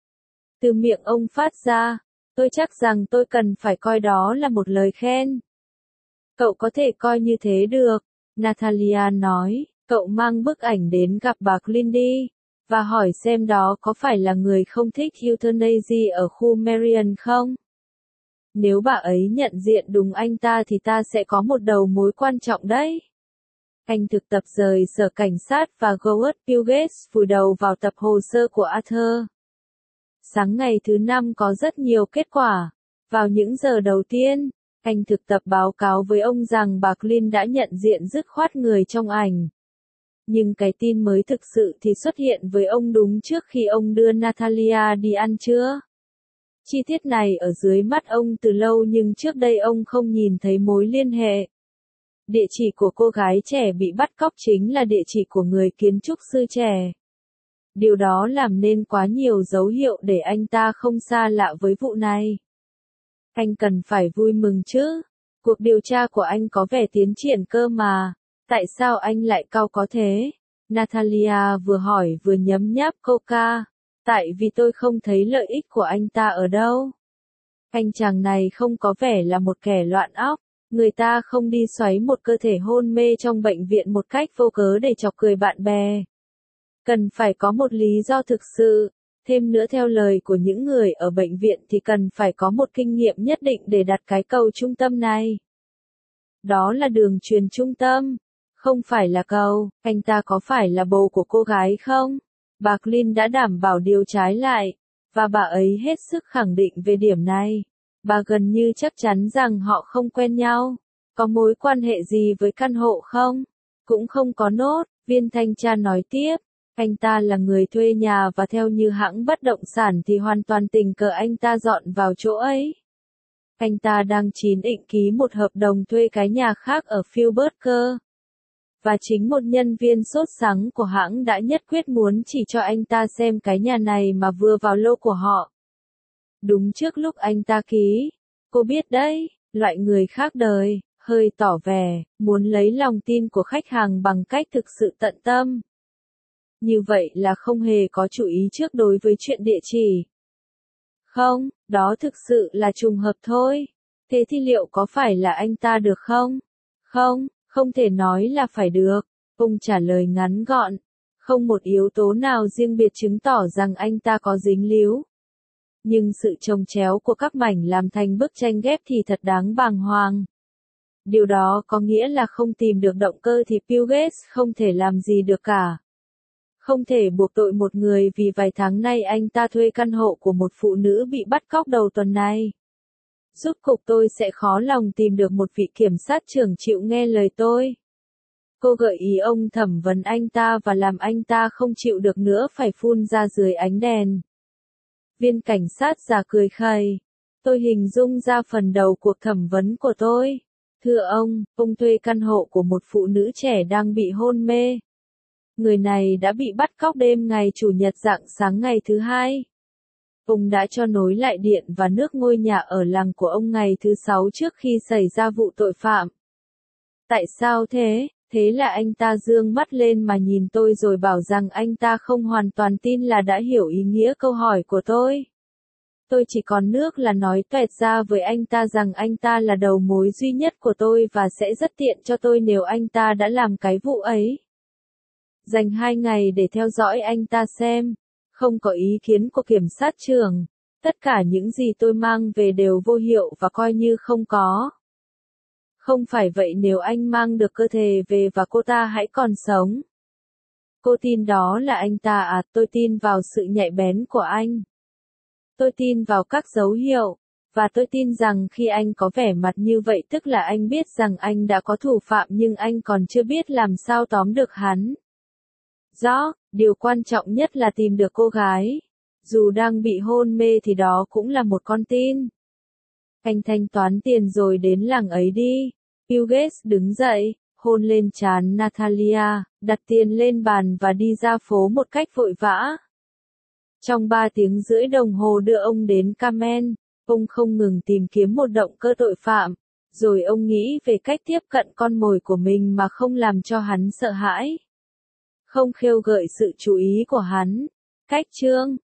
[SPEAKER 1] Từ miệng ông phát ra, tôi chắc rằng tôi cần phải coi đó là một lời khen. Cậu có thể coi như thế được, Natalia nói, cậu mang bức ảnh đến gặp bà Clindy, và hỏi xem đó có phải là người không thích euthanasia ở khu Marion không? Nếu bà ấy nhận diện đúng anh ta thì ta sẽ có một đầu mối quan trọng đấy. Anh thực tập rời sở cảnh sát và Howard Hughes vùi đầu vào tập hồ sơ của Arthur. Sáng ngày thứ năm có rất nhiều kết quả. Vào những giờ đầu tiên, anh thực tập báo cáo với ông rằng bà Clin đã nhận diện dứt khoát người trong ảnh. Nhưng cái tin mới thực sự thì xuất hiện với ông đúng trước khi ông đưa Natalia đi ăn trưa. Chi tiết này ở dưới mắt ông từ lâu nhưng trước đây ông không nhìn thấy mối liên hệ. Địa chỉ của cô gái trẻ bị bắt cóc chính là địa chỉ của người kiến trúc sư trẻ. Điều đó làm nên quá nhiều dấu hiệu để anh ta không xa lạ với vụ này. Anh cần phải vui mừng chứ. Cuộc điều tra của anh có vẻ tiến triển cơ mà. Tại sao anh lại cau có thế? Natalia vừa hỏi vừa nhấm nháp coca. Tại vì tôi không thấy lợi ích của anh ta ở đâu. Anh chàng này không có vẻ là một kẻ loạn óc. Người ta không đi xoáy một cơ thể hôn mê trong bệnh viện một cách vô cớ để chọc cười bạn bè. Cần phải có một lý do thực sự. Thêm nữa theo lời của những người ở bệnh viện thì cần phải có một kinh nghiệm nhất định để đặt cái cầu trung tâm này. Đó là đường truyền trung tâm. Không phải là cầu. Anh ta có phải là bồ của cô gái không? Bà Clin đã đảm bảo điều trái lại. Và bà ấy hết sức khẳng định về điểm này. Bà gần như chắc chắn rằng họ không quen nhau. Có mối quan hệ gì với căn hộ không? Cũng không có nốt, viên thanh tra nói tiếp. Anh ta là người thuê nhà và theo như hãng bất động sản thì hoàn toàn tình cờ anh ta dọn vào chỗ ấy. Anh ta đang chín ịnh ký một hợp đồng thuê cái nhà khác ở Philbert. Và chính một nhân viên sốt sắng của hãng đã nhất quyết muốn chỉ cho anh ta xem cái nhà này mà vừa vào lô của họ. Đúng trước lúc anh ta ký, cô biết đấy, loại người khác đời, hơi tỏ vẻ, muốn lấy lòng tin của khách hàng bằng cách thực sự tận tâm. Như vậy là không hề có chủ ý trước đối với chuyện địa chỉ. Không, đó thực sự là trùng hợp thôi. Thế thì liệu có phải là anh ta được không? Không, Không thể nói là phải được. Ông trả lời ngắn gọn. Không một yếu tố nào riêng biệt chứng tỏ rằng anh ta có dính líu. Nhưng sự chồng chéo của các mảnh làm thành bức tranh ghép thì thật đáng bàng hoàng. Điều đó có nghĩa là không tìm được động cơ thì Bill Gates không thể làm gì được cả. Không thể buộc tội một người vì vài tháng nay anh ta thuê căn hộ của một phụ nữ bị bắt cóc đầu tuần này. Rốt cuộc tôi sẽ khó lòng tìm được một vị kiểm sát trưởng chịu nghe lời tôi. Cô gợi ý ông thẩm vấn anh ta và làm anh ta không chịu được nữa phải phun ra dưới ánh đèn. Viên cảnh sát già cười khẩy. Tôi hình dung ra phần đầu cuộc thẩm vấn của tôi. Thưa ông, ông thuê căn hộ của một phụ nữ trẻ đang bị hôn mê. Người này đã bị bắt cóc đêm ngày Chủ nhật rạng sáng ngày thứ hai. Ông đã cho nối lại điện và nước ngôi nhà ở làng của ông ngày thứ sáu trước khi xảy ra vụ tội phạm. Tại sao thế? Thế là anh ta giương mắt lên mà nhìn tôi rồi bảo rằng anh ta không hoàn toàn tin là đã hiểu ý nghĩa câu hỏi của tôi. Tôi chỉ còn nước là nói toẹt ra với anh ta rằng anh ta là đầu mối duy nhất của tôi và sẽ rất tiện cho tôi nếu anh ta đã làm cái vụ ấy. Dành hai ngày để theo dõi anh ta xem. Không có ý kiến của kiểm sát trưởng. Tất cả những gì tôi mang về đều vô hiệu và coi như không có. Không phải vậy nếu anh mang được cơ thể về và cô ta hãy còn sống. Cô tin đó là anh ta à, tôi tin vào sự nhạy bén của anh. Tôi tin vào các dấu hiệu. Và tôi tin rằng khi anh có vẻ mặt như vậy tức là anh biết rằng anh đã có thủ phạm nhưng anh còn chưa biết làm sao tóm được hắn. Rõ, điều quan trọng nhất là tìm được cô gái. Dù đang bị hôn mê thì đó cũng là một con tin. Anh thanh toán tiền rồi đến làng ấy đi. Bill Gates đứng dậy, hôn lên trán Natalia, đặt tiền lên bàn và đi ra phố một cách vội vã. Trong ba tiếng rưỡi đồng hồ đưa ông đến Carmen, ông không ngừng tìm kiếm một động cơ tội phạm, rồi ông nghĩ về cách tiếp cận con mồi của mình mà không làm cho hắn sợ hãi. Không khêu gợi sự chú ý của hắn. Cách chương